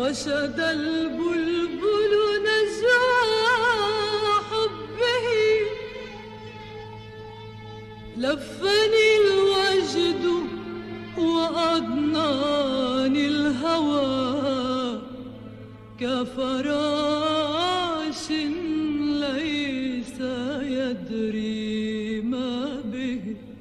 وشد البلبل نجوى حبه، لفني الوجد وأضناني الهوى كفراش ليس يدري ما به.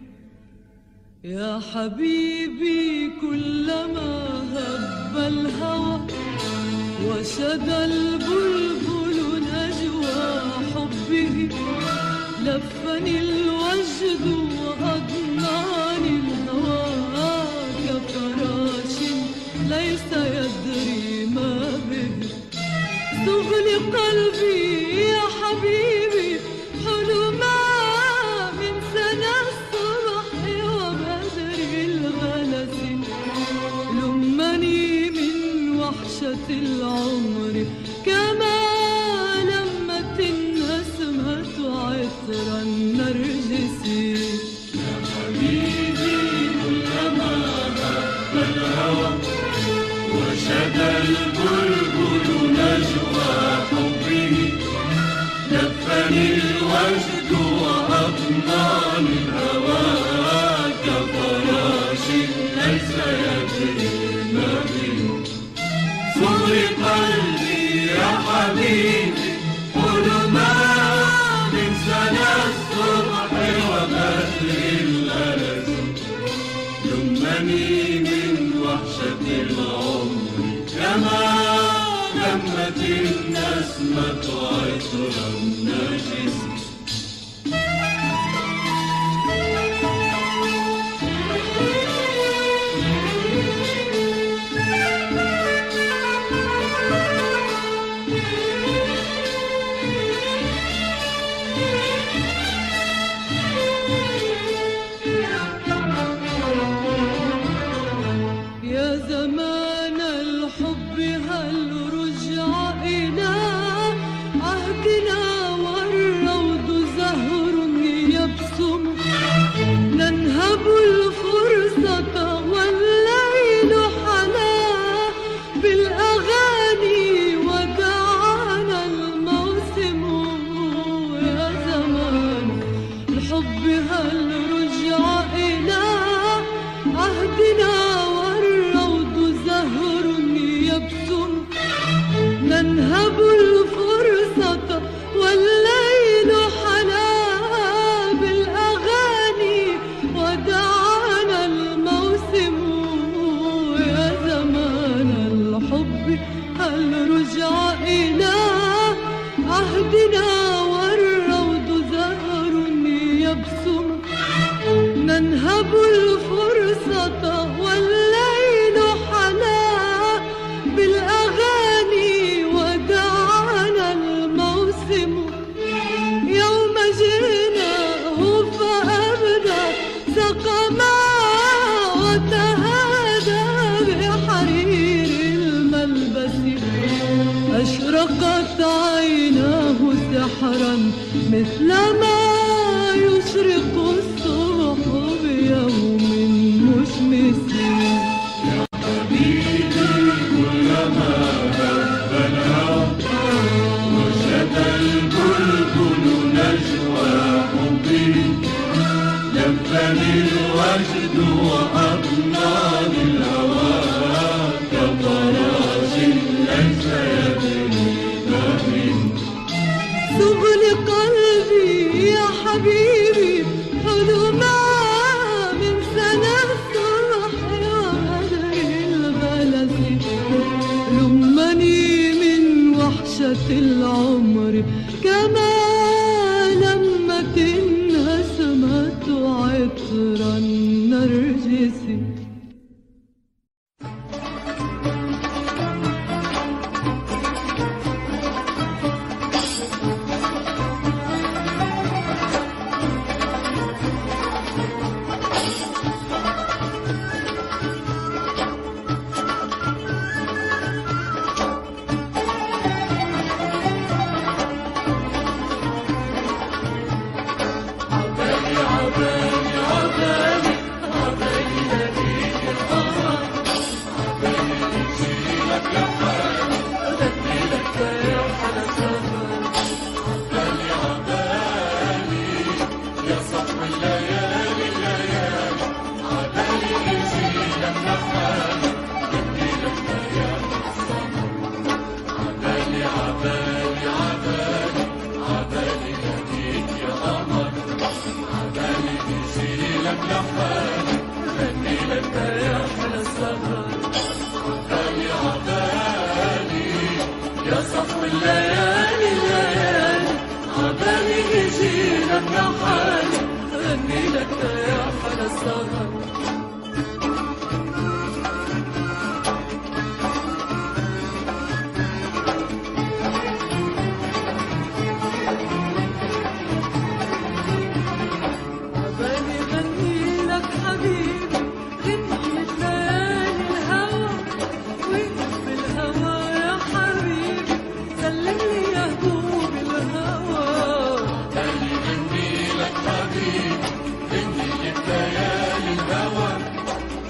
يا حبيبي كلما هب الهوى وشد البلبل نجوى حبه، لفني الوجد وأضناني الهوى كفراش ليس يدري ما به. سغل قلبي يا حبيبي حلما من سنى الصبح وبدر الغلس، لمني من وحشة العمر كما لمت النسمة عطر النرجس. يا حبيبي كلما هب الهوى وشد البلبل نجوى حبه، لفني الوجد وأضناني الهوى كفراش ليس يدري ما به. صغر قلبي يا حبيبي حلما من سنى الصبح وبدر الغلس، لمني من وحشة العمر كما لمت النسمة عطر النرجس. ننهب الفرصة والليل حلا بالأغاني ودعانا الموسم. يا زمان الحب هل رجع إلى عهدنا والروض زهر يبسم. ننهب الفرصة والليل حلا بالأغاني ودعانا الموسم. يوم جئناه فأبدى سقما وتهادى بحرير الملبس. أشرقت عيناه سحرا مثلما يشرق الصبح بيوم مشمس. يا حبيبي كلما هب الهوى وشد البلبل نجوى حبه، لفني الوجد وأضناني الهوى كفراش ليس يدري ما به. سبل قلبي يا حبيبي حلما من سنى الصبح وبدر الغلس. لمني من وحشة العمر كما لمت النسمة عطر النرجس. عبالي عبالي عبالي عبالي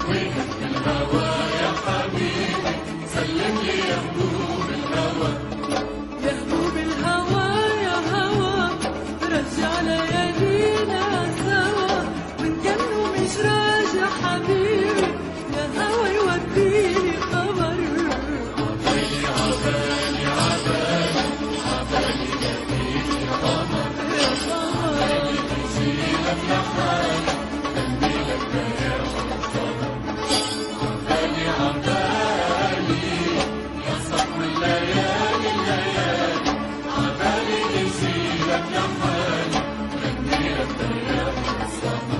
الهوى يا حبيبي سلم لي يا هبوب الهوى يا هبوب الهوى يا هوى رجع ليالينا سوا وإن كانوا مش راجع حبيبي يا هوى يوديني خبر عبالي عبالي عبالي عبالي لقيت يا قمر يا قمر يشيلك لحالي تنبيلك بيا وطمر عبالي عبالي يا صبر الليالي الليالي عبالي يشيلك لحالي تنبيلك بيا وطمر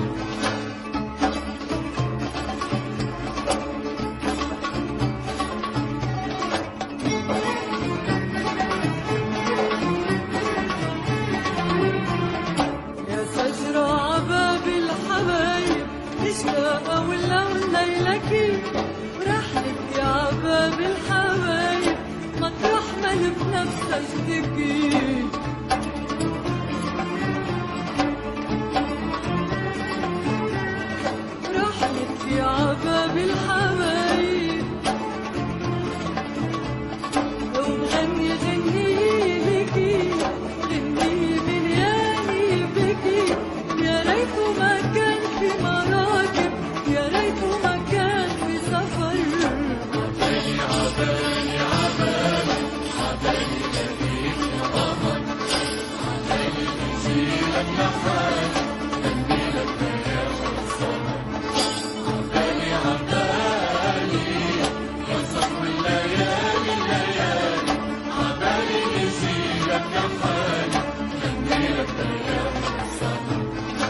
يا شجرة عباب الحبايب مشتاقة ولا ليلكي ورحلك يا عباب الحبايب مطرح ما بنفسك تجي رحلك يا عباب الحبايب وبغني غني ليكي غني بنياني بكي يا ريت ما كان في مراكب يا ريت ما كان في سفر عبالي عبالي عبالي عبالي لقيت يا قمر عبالي يشيلك لحالي تنبيلك بيا والسمر عبالي عبالي يا صبر الليالي الليالي عبالي يشيلك لحالي تنبيلك بيا والسمر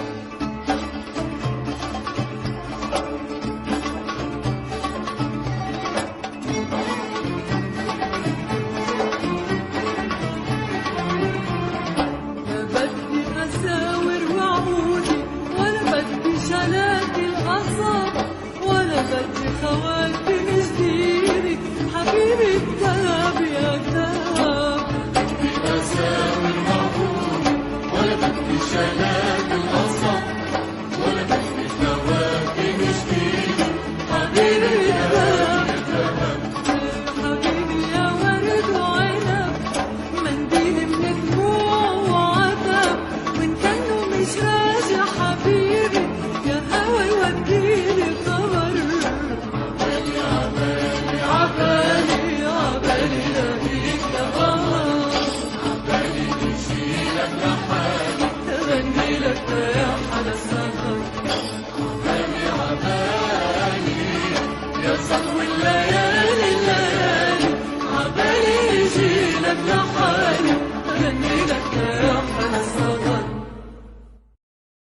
لا بدي أساور وعودي ولا بدي شلات الأعصاب ولا بدي خواتم جديدة حبيبي التاب يا تاب أساوي المغرور ولا بدي شلال الأصل ولا بدي ثوابي جديد حبيبي التاب الذهب حبيبي يا ورد وعنب منديل من دموع وعتب وإن كانوا مش راجع حبيبي يا هوا يوديني خبر عبالي عبالي عبالي عبالي لقيت يا قمر عبالي يشيلك لحالي تغني لك يا حلا السفر عبالي عبالي يا صبر الليالي الليالي عبالي يجيلك لحالي تغني لك يا حلا السفر